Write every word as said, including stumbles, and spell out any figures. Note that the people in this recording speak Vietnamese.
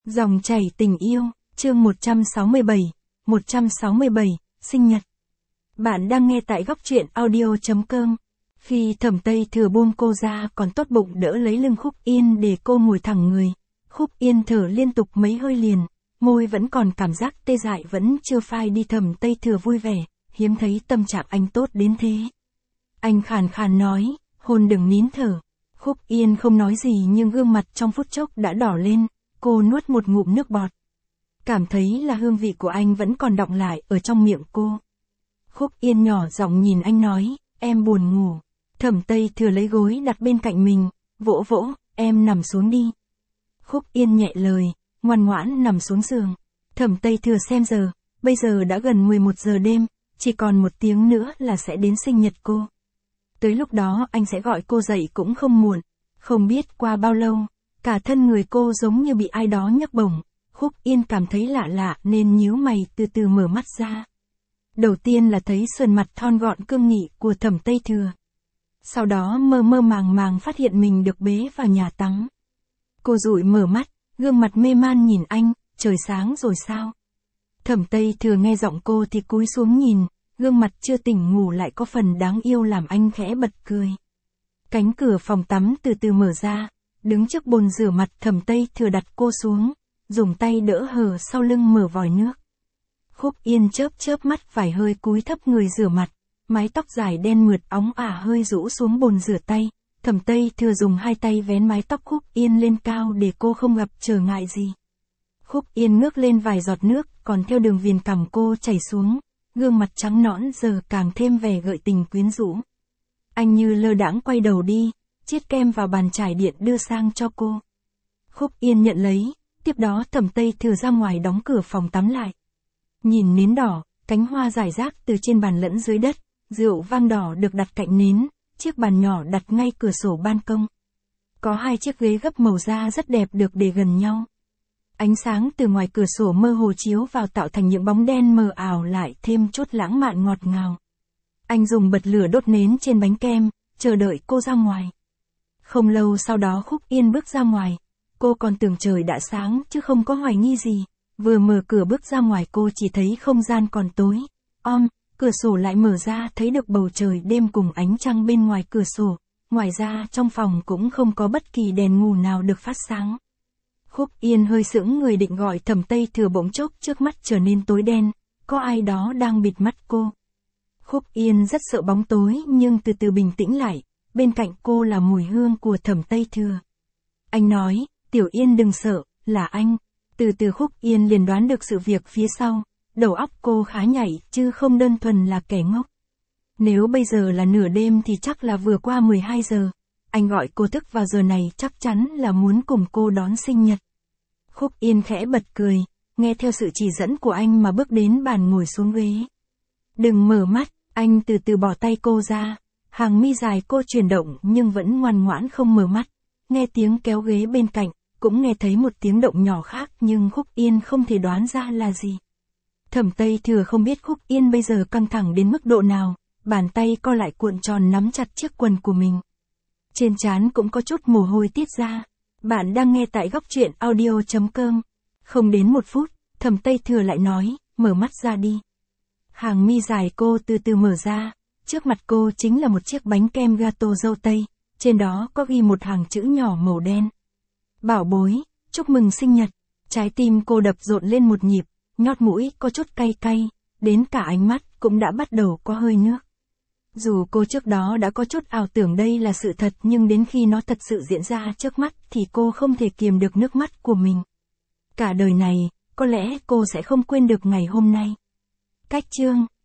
Dòng chảy tình yêu, chương một trăm sáu mươi bảy, một trăm sáu mươi bảy, sinh nhật. Bạn đang nghe tại góc truyện audio chấm com. Khi Thẩm Tây Thừa buông cô ra còn tốt bụng đỡ lấy lưng Khúc Yên để cô ngồi thẳng người. Khúc Yên thở liên tục mấy hơi liền, môi vẫn còn cảm giác tê dại vẫn chưa phai đi. Thẩm Tây Thừa vui vẻ, hiếm thấy tâm trạng anh tốt đến thế. Anh khàn khàn nói, hôn đừng nín thở. Khúc Yên không nói gì nhưng gương mặt trong phút chốc đã đỏ lên. Cô nuốt một ngụm nước bọt. Cảm thấy là hương vị của anh vẫn còn đọng lại ở trong miệng cô. Khúc Yên nhỏ giọng nhìn anh nói, em buồn ngủ. Thẩm Tây Thừa lấy gối đặt bên cạnh mình, vỗ vỗ, em nằm xuống đi. Khúc Yên nhẹ lời, ngoan ngoãn nằm xuống giường. Thẩm Tây Thừa xem giờ, bây giờ đã gần mười một giờ đêm, chỉ còn một tiếng nữa là sẽ đến sinh nhật cô. Tới lúc đó anh sẽ gọi cô dậy cũng không muộn. Không biết qua bao lâu, cả thân người cô giống như bị ai đó nhấc bổng. Khúc Yên cảm thấy lạ lạ nên nhíu mày từ từ mở mắt ra. Đầu tiên là thấy sườn mặt thon gọn cương nghị của Thẩm Tây Thừa. Sau đó mơ mơ màng màng phát hiện mình được bế vào nhà tắm. Cô dụi mở mắt, gương mặt mê man nhìn anh, trời sáng rồi sao? Thẩm Tây Thừa nghe giọng cô thì cúi xuống nhìn, gương mặt chưa tỉnh ngủ lại có phần đáng yêu làm anh khẽ bật cười. Cánh cửa phòng tắm từ từ mở ra. Đứng trước bồn rửa mặt Thẩm Tây Thừa đặt cô xuống, dùng tay đỡ hở sau lưng mở vòi nước. Khúc Yên chớp chớp mắt vài hơi cúi thấp người rửa mặt, mái tóc dài đen mượt óng ả hơi rũ xuống bồn rửa tay. Thẩm Tây Thừa dùng hai tay vén mái tóc Khúc Yên lên cao để cô không gặp trở ngại gì. Khúc Yên ngước lên vài giọt nước còn theo đường viền cằm cô chảy xuống, gương mặt trắng nõn giờ càng thêm vẻ gợi tình quyến rũ. Anh như lơ đãng quay đầu đi, chiết kem vào bàn chải điện đưa sang cho cô. Khúc Yên nhận lấy, tiếp đó Thẩm Tây Thừa ra ngoài đóng cửa phòng tắm lại. Nhìn nến đỏ, cánh hoa rải rác từ trên bàn lẫn dưới đất, rượu vang đỏ được đặt cạnh nến, chiếc bàn nhỏ đặt ngay cửa sổ ban công. Có hai chiếc ghế gấp màu da rất đẹp được để gần nhau. Ánh sáng từ ngoài cửa sổ mơ hồ chiếu vào tạo thành những bóng đen mờ ảo lại thêm chút lãng mạn ngọt ngào. Anh dùng bật lửa đốt nến trên bánh kem, chờ đợi cô ra ngoài. Không lâu sau đó Khúc Yên bước ra ngoài. Cô còn tưởng trời đã sáng chứ không có hoài nghi gì. Vừa mở cửa bước ra ngoài cô chỉ thấy không gian còn tối. Om, cửa sổ lại mở ra thấy được bầu trời đêm cùng ánh trăng bên ngoài cửa sổ. Ngoài ra trong phòng cũng không có bất kỳ đèn ngủ nào được phát sáng. Khúc Yên hơi sững người định gọi Thẩm Tây Thừa bỗng chốc trước mắt trở nên tối đen. Có ai đó đang bịt mắt cô. Khúc Yên rất sợ bóng tối nhưng từ từ bình tĩnh lại. Bên cạnh cô là mùi hương của Thẩm Tây Thừa. Anh nói, Tiểu Yên đừng sợ, là anh. Từ từ Khúc Yên liền đoán được sự việc phía sau. Đầu óc cô khá nhảy chứ không đơn thuần là kẻ ngốc. Nếu bây giờ là nửa đêm thì chắc là vừa qua mười hai giờ. Anh gọi cô thức vào giờ này chắc chắn là muốn cùng cô đón sinh nhật. Khúc Yên khẽ bật cười, nghe theo sự chỉ dẫn của anh mà bước đến bàn ngồi xuống ghế. Đừng mở mắt, anh từ từ bỏ tay cô ra. Hàng mi dài cô chuyển động nhưng vẫn ngoan ngoãn không mở mắt. Nghe tiếng kéo ghế bên cạnh, cũng nghe thấy một tiếng động nhỏ khác nhưng Khúc Yên không thể đoán ra là gì. Thẩm Tây Thừa không biết Khúc Yên bây giờ căng thẳng đến mức độ nào, bàn tay co lại cuộn tròn nắm chặt chiếc quần của mình. Trên trán cũng có chút mồ hôi tiết ra. Bạn đang nghe tại góc truyện audio chấm com. Không đến một phút, Thẩm Tây Thừa lại nói, mở mắt ra đi. Hàng mi dài cô từ từ mở ra. Trước mặt cô chính là một chiếc bánh kem gato dâu tây, trên đó có ghi một hàng chữ nhỏ màu đen. Bảo bối, chúc mừng sinh nhật. Trái tim cô đập rộn lên một nhịp, nhót mũi có chút cay cay, đến cả ánh mắt cũng đã bắt đầu có hơi nước. Dù cô trước đó đã có chút ảo tưởng đây là sự thật nhưng đến khi nó thật sự diễn ra trước mắt thì cô không thể kiềm được nước mắt của mình. Cả đời này, có lẽ cô sẽ không quên được ngày hôm nay. Cách chương